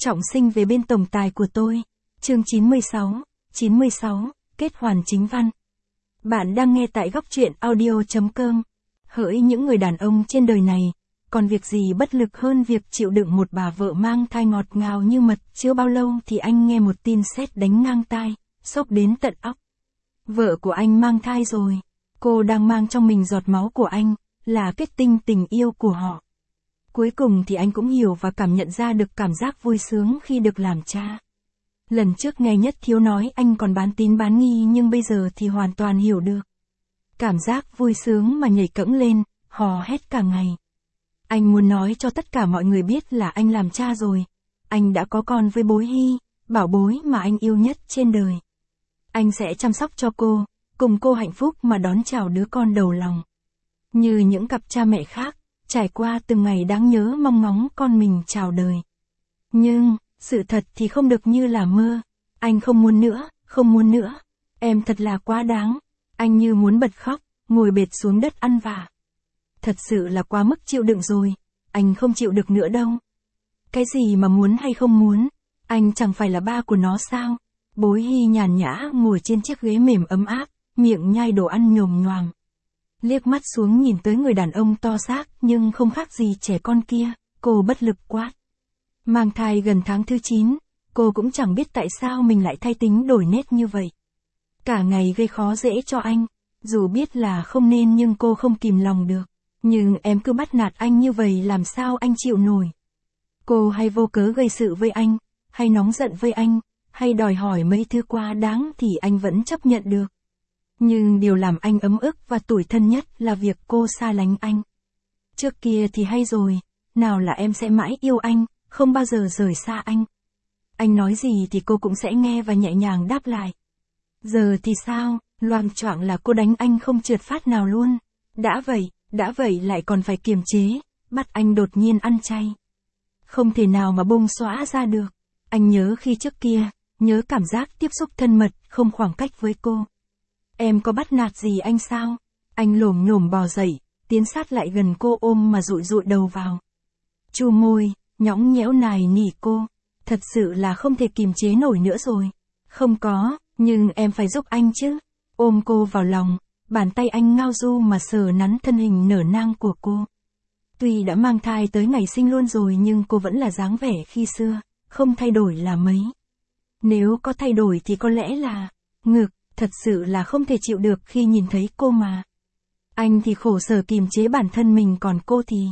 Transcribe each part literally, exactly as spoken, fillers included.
trọng sinh về bên tổng tài của tôi. Chương chín mươi sáu, chín mươi sáu, kết hoàn chính văn. Bạn đang nghe tại góc truyện audio chấm com. Hỡi những người đàn ông trên đời này, còn việc gì bất lực hơn việc chịu đựng một bà vợ mang thai ngọt ngào như mật. Chưa bao lâu thì anh nghe một tin sét đánh ngang tai, sốc đến tận óc. Vợ của anh mang thai rồi. Cô đang mang trong mình giọt máu của anh, là kết tinh tình yêu của họ. Cuối cùng thì anh cũng hiểu và cảm nhận ra được cảm giác vui sướng khi được làm cha. Lần trước nghe Nhất Thiếu nói anh còn bán tín bán nghi, nhưng bây giờ thì hoàn toàn hiểu được. Cảm giác vui sướng mà nhảy cẫng lên, hò hét cả ngày. Anh muốn nói cho tất cả mọi người biết là anh làm cha rồi. Anh đã có con với Bối Hy, bảo bối mà anh yêu nhất trên đời. Anh sẽ chăm sóc cho cô, cùng cô hạnh phúc mà đón chào đứa con đầu lòng. Như những cặp cha mẹ khác, trải qua từng ngày đáng nhớ mong ngóng con mình chào đời. Nhưng, sự thật thì không được như là mơ. Anh không muốn nữa, không muốn nữa. Em thật là quá đáng. Anh như muốn bật khóc, ngồi bệt xuống đất ăn vạ. Thật sự là quá mức chịu đựng rồi. Anh không chịu được nữa đâu. Cái gì mà muốn hay không muốn, anh chẳng phải là ba của nó sao? Bối Hy nhàn nhã ngồi trên chiếc ghế mềm ấm áp, miệng nhai đồ ăn nhồm nhoàm. Liếc mắt xuống nhìn tới người đàn ông to xác nhưng không khác gì trẻ con kia, cô bất lực quát. Mang thai gần tháng thứ chín, cô cũng chẳng biết tại sao mình lại thay tính đổi nết như vậy. Cả ngày gây khó dễ cho anh, dù biết là không nên nhưng cô không kìm lòng được. Nhưng em cứ bắt nạt anh như vậy làm sao anh chịu nổi. Cô hay vô cớ gây sự với anh, hay nóng giận với anh, hay đòi hỏi mấy thứ quá đáng thì anh vẫn chấp nhận được. Nhưng điều làm anh ấm ức và tủi thân nhất là việc cô xa lánh anh. Trước kia thì hay rồi, nào là em sẽ mãi yêu anh, không bao giờ rời xa anh. Anh nói gì thì cô cũng sẽ nghe và nhẹ nhàng đáp lại. Giờ thì sao, loạng choạng là cô đánh anh không trượt phát nào luôn. Đã vậy, đã vậy lại còn phải kiềm chế, bắt anh đột nhiên ăn chay. Không thể nào mà bung xõa ra được. Anh nhớ khi trước kia, nhớ cảm giác tiếp xúc thân mật, không khoảng cách với cô. Em có bắt nạt gì anh sao? Anh lồm nhổm bò dậy, tiến sát lại gần cô ôm mà dụi dụi đầu vào. Chu môi, nhõng nhẽo nài nỉ cô. Thật sự là không thể kiềm chế nổi nữa rồi. Không có, nhưng em phải giúp anh chứ. Ôm cô vào lòng, bàn tay anh ngao du mà sờ nắn thân hình nở nang của cô. Tuy đã mang thai tới ngày sinh luôn rồi nhưng cô vẫn là dáng vẻ khi xưa, không thay đổi là mấy. Nếu có thay đổi thì có lẽ là ngực, thật sự là không thể chịu được khi nhìn thấy cô mà. Anh thì khổ sở kiềm chế bản thân mình, còn cô thì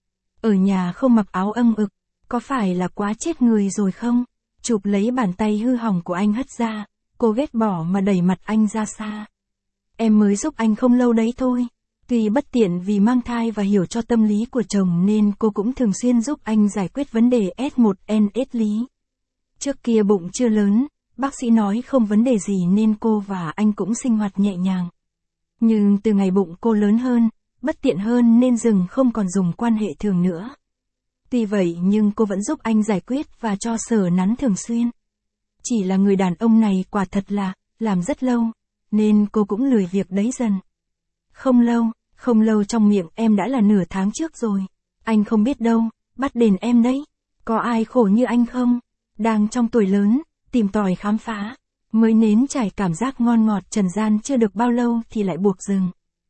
ở nhà không mặc áo âng ực, có phải là quá chết người rồi không? Chụp lấy bàn tay hư hỏng của anh hất ra, cô ghét bỏ mà đẩy mặt anh ra xa. Em mới giúp anh không lâu đấy thôi. Tuy bất tiện vì mang thai và hiểu cho tâm lý của chồng nên cô cũng thường xuyên giúp anh giải quyết vấn đề S một N S lý. Trước kia bụng chưa lớn, bác sĩ nói không vấn đề gì nên cô và anh cũng sinh hoạt nhẹ nhàng. Nhưng từ ngày bụng cô lớn hơn, bất tiện hơn nên dừng không còn dùng quan hệ thường nữa. Tuy vậy nhưng cô vẫn giúp anh giải quyết và cho sờ nắn thường xuyên. Chỉ là người đàn ông này quả thật là, làm rất lâu, nên cô cũng lười việc đấy dần. Không lâu, không lâu trong miệng em đã là nửa tháng trước rồi. Anh không biết đâu, bắt đền em đấy. Có ai khổ như anh không? Đang trong tuổi lớn, tìm tòi khám phá, mới nếm trải cảm giác ngon ngọt trần gian chưa được bao lâu thì lại buộc dừng.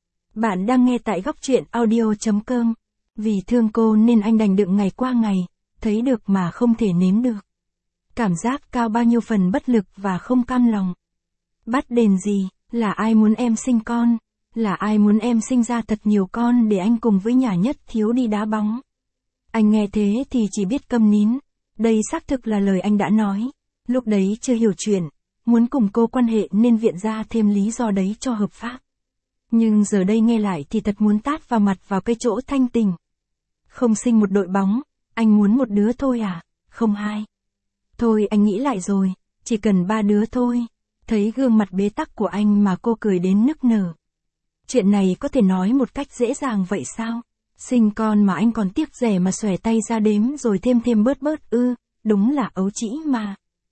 Bạn đang nghe tại góc truyện audio chấm com. Vì thương cô nên anh đành đựng ngày qua ngày, thấy được mà không thể nếm được. Cảm giác cao bao nhiêu phần bất lực và không cam lòng. Bắt đền gì, là ai muốn em sinh con? Là ai muốn em sinh ra thật nhiều con để anh cùng với nhà Nhất Thiếu đi đá bóng? Anh nghe thế thì chỉ biết câm nín. Đây xác thực là lời anh đã nói. Lúc đấy chưa hiểu chuyện, muốn cùng cô quan hệ nên viện ra thêm lý do đấy cho hợp pháp. Nhưng giờ đây nghe lại thì thật muốn tát vào mặt vào cái chỗ thanh tình. Không sinh một đội bóng, anh muốn một đứa thôi à? Không hai. Thôi anh nghĩ lại rồi, chỉ cần ba đứa thôi. Thấy gương mặt bế tắc của anh mà cô cười đến nức nở. Chuyện này có thể nói một cách dễ dàng vậy sao? Sinh con mà anh còn tiếc rẻ mà xòe tay ra đếm rồi thêm thêm bớt bớt ư, đúng là ấu trĩ mà.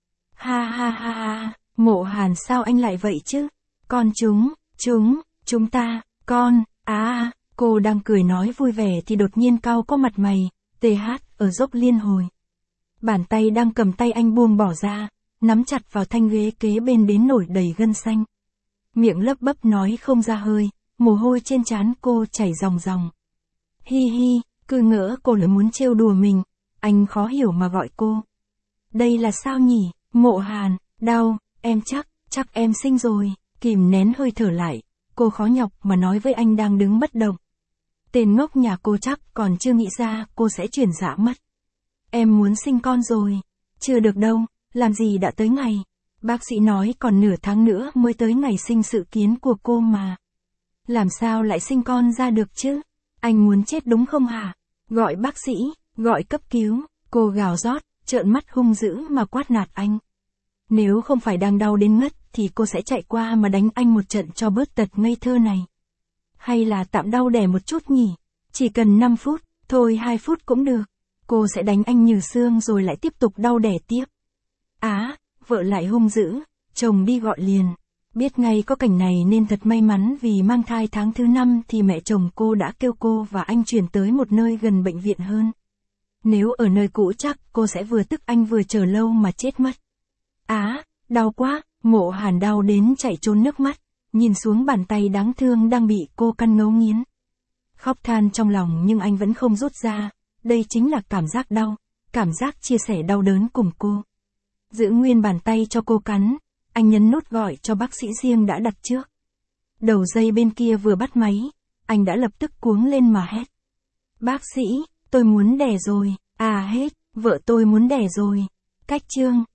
Ha ha ha ha, Mộ Hàn sao anh lại vậy chứ? Con chúng, chúng, chúng ta, con, à, cô đang cười nói vui vẻ thì đột nhiên cau có mặt mày, tê hát, ở dốc liên hồi. Bàn tay đang cầm tay anh buông bỏ ra, nắm chặt vào thanh ghế kế bên đến nổi đầy gân xanh. Miệng lấp bấp nói không ra hơi, mồ hôi trên trán cô chảy ròng ròng. Hi hi, cứ ngỡ cô lại muốn trêu đùa mình, anh khó hiểu mà gọi cô. Đây là sao nhỉ, Mộ Hàn, đau, em chắc, chắc em sinh rồi, kìm nén hơi thở lại, cô khó nhọc mà nói với anh đang đứng bất động. Tên ngốc nhà cô chắc còn chưa nghĩ ra cô sẽ chuyển dạ mất. Em muốn sinh con rồi, chưa được đâu, làm gì đã tới ngày. Bác sĩ nói còn nửa tháng nữa mới tới ngày sinh sự kiến của cô mà. Làm sao lại sinh con ra được chứ? Anh muốn chết đúng không hả? Gọi bác sĩ, gọi cấp cứu, cô gào rót, trợn mắt hung dữ mà quát nạt anh. Nếu không phải đang đau đến ngất thì cô sẽ chạy qua mà đánh anh một trận cho bớt tật ngây thơ này. Hay là tạm đau đẻ một chút nhỉ? Chỉ cần năm phút, thôi hai phút cũng được. Cô sẽ đánh anh như xương rồi lại tiếp tục đau đẻ tiếp. Á, vợ lại hung dữ, chồng đi gọi liền. Biết ngay có cảnh này nên thật may mắn vì mang thai tháng thứ năm thì mẹ chồng cô đã kêu cô và anh chuyển tới một nơi gần bệnh viện hơn. Nếu ở nơi cũ chắc cô sẽ vừa tức anh vừa chờ lâu mà chết mất. Á, đau quá, Mộ Hàn đau đến chảy trốn nước mắt, nhìn xuống bàn tay đáng thương đang bị cô căn ngấu nghiến. Khóc than trong lòng nhưng anh vẫn không rút ra, đây chính là cảm giác đau, cảm giác chia sẻ đau đớn cùng cô. Giữ nguyên bàn tay cho cô cắn, anh nhấn nút gọi cho bác sĩ riêng đã đặt trước. Đầu dây bên kia vừa bắt máy, anh đã lập tức cuống lên mà hét. Bác sĩ, tôi muốn đẻ rồi, à hết, vợ tôi muốn đẻ rồi. Cách chương